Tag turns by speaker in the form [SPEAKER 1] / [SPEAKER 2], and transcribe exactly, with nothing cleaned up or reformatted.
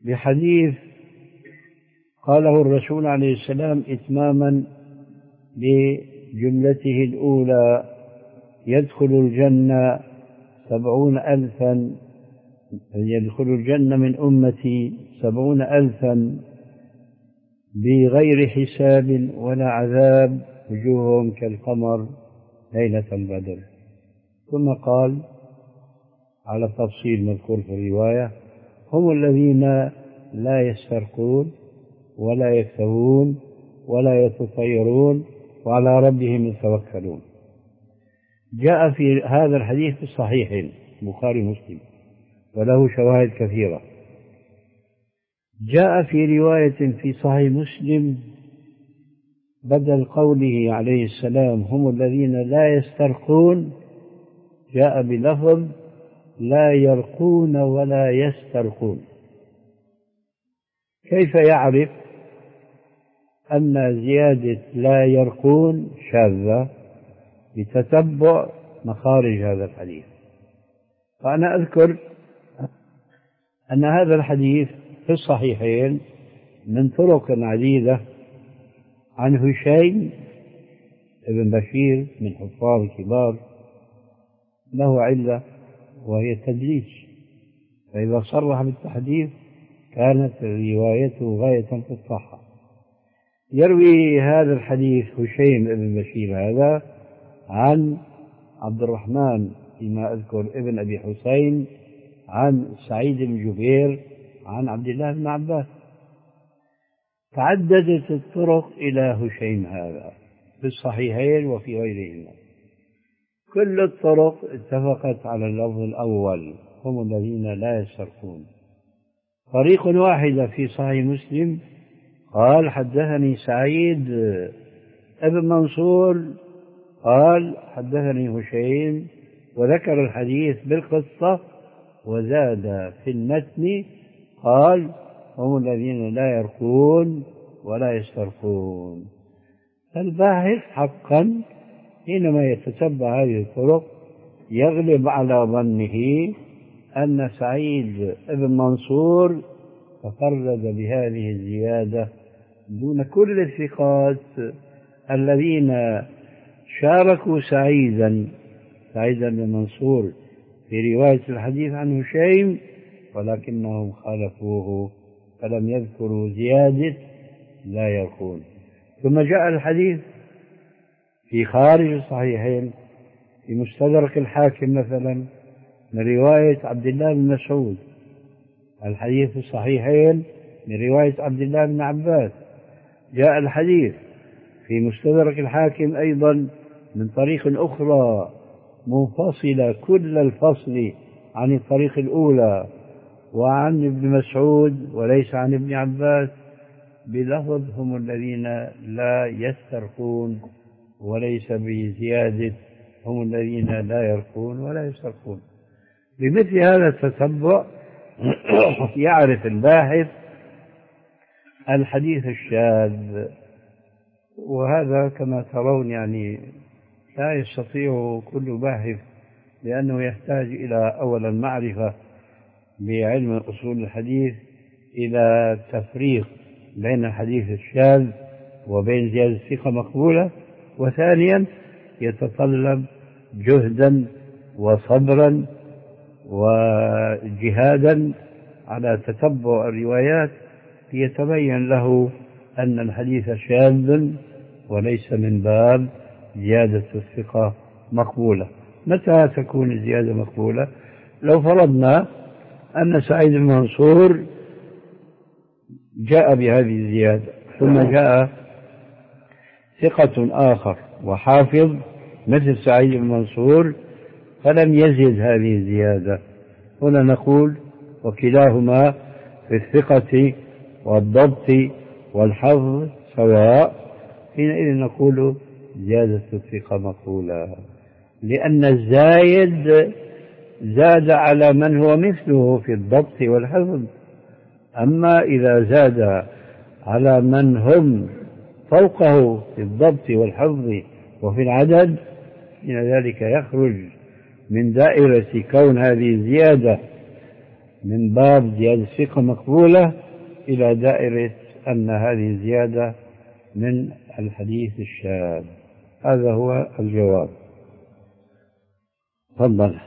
[SPEAKER 1] بحديث قاله الرسول عليه السلام إتماما بجملته الأولى: يدخل الجنة سبعون ألفا يدخل الجنة من أمتي سبعون ألفا بغير حساب ولا عذاب، وجوههم كالقمر ليلة البدر. ثم قال على تفصيل مذكور في الرواية: هم الذين لا يسترقون ولا يكتوون ولا يتطيرون وعلى ربهم يتوكلون. جاء في هذا الحديث في الصحيحين البخاري ومسلم، وله شواهد كثيرة. جاء في رواية في صحيح مسلم بدل قوله عليه السلام هم الذين لا يسترقون، جاء بلفظ لا يرقون ولا يسترقون. كيف يعرف أن زيادة لا يرقون شاذة؟ بتتبع مخارج هذا الحديث. فأنا أذكر أن هذا الحديث في الصحيحين من طرق عديدة عن هشيم ابن بشير من حفاظ الكبار، له علة وهي التدليس، فإذا صرح بالتحديث كانت روايته غاية في الصحة. يروي هذا الحديث هشيم ابن بشير هذا عن عبد الرحمن فيما أذكر ابن أبي حسين عن سعيد بن جبير عن عبد الله بن عباس. تعددت الطرق إلى هشيم هذا في الصحيحين وفي غيرهما، كل الطرق اتفقت على اللفظ الأول: هم الذين لا يسترقون. طريق واحدة في صحيح مسلم قال: حدثني سعيد ابن منصور قال حدثني هشيم، وذكر الحديث بالقصة، وزاد في المتن قال: هم الذين لا يرقون ولا يسترقون. الباحث حقا حينما يتتبع هذه الطرق يغلب على ظنه أن سعيد ابن منصور تفرد بهذه الزيادة دون كل الثقات الذين شاركوا سعيدا سعيد بن منصور في رواية الحديث عن هشيم، ولكنهم خالفوه فلم يذكروا زيادة لا يرقون. ثم جاء الحديث في خارج الصحيحين في مستدرك الحاكم مثلا من رواية عبد الله بن مسعود، الحديث في الصحيحين من رواية عبد الله بن عباس. جاء الحديث في مستدرك الحاكم أيضا من طريق أخرى منفصلة كل الفصل عن الطريق الأولى وعن ابن مسعود وليس عن ابن عباس، بلفظ هم الذين لا يسترقون، وليس بزيادة هم الذين لا يرقون ولا يسترقون. بمثل هذا التتبع يعرف الباحث الحديث الشاذ، وهذا كما ترون يعني لا يستطيع كل باحث، لأنه يحتاج إلى أولا معرفة بعلم أصول الحديث إلى تفريق بين الحديث الشاذ وبين زيادة ثقة مقبولة، وثانيا يتطلب جهدا وصبرا وجهادا على تتبع الروايات ليتبين له أن الحديث شاذ وليس من باب زيادة الثقة مقبولة. متى تكون الزيادة مقبولة؟ لو فرضنا أن سعيد بن منصور جاء بهذه الزيادة ثم جاء ثقة آخر وحافظ مثل سعيد بن منصور فلم يزد هذه الزيادة، هنا نقول وكلاهما في الثقة والضبط والحفظ سواء، حينئذ نقول زيادة الثقة مقبولة، لأن الزايد زاد على من هو مثله في الضبط والحفظ. أما إذا زاد على من هم فوقه في الضبط والحفظ وفي العدد، إن ذلك يخرج من دائرة كون هذه الزيادة من باب زيادة ثقة مقبولة إلى دائرة أن هذه زيادة من الحديث الشاذ. هذا هو الجواب. تفضل.